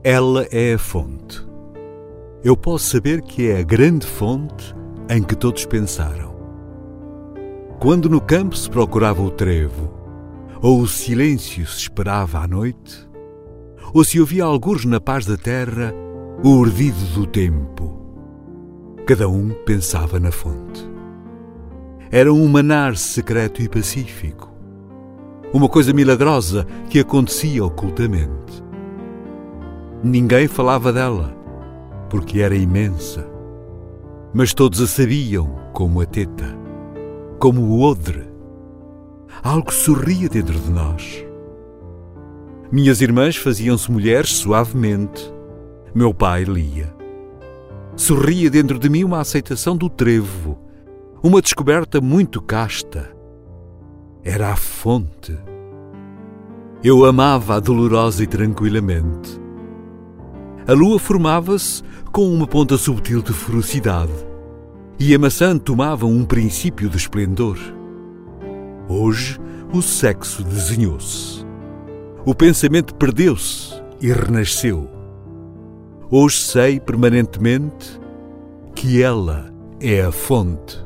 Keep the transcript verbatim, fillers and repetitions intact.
Ela é a fonte. Eu posso saber que é a grande fonte em que todos pensaram. Quando no campo se procurava o trevo, ou o silêncio se esperava à noite, ou se ouvia algures na paz da terra o urdido do tempo, cada um pensava na fonte. Era um manar secreto e pacífico, uma coisa milagrosa que acontecia ocultamente. Ninguém falava dela, porque era imensa, mas todos a sabiam como a teta, como o odre. Algo sorria dentro de nós. Minhas irmãs faziam-se mulheres suavemente. Meu pai lia. Sorria dentro de mim uma aceitação do trevo, uma descoberta muito casta. Era a fonte. Eu amava-a dolorosa e tranquilamente. A lua formava-se com uma ponta subtil de ferocidade e a maçã tomava um princípio de esplendor. Hoje o sexo desenhou-se. O pensamento perdeu-se e renasceu. Hoje sei permanentemente que ela é a fonte.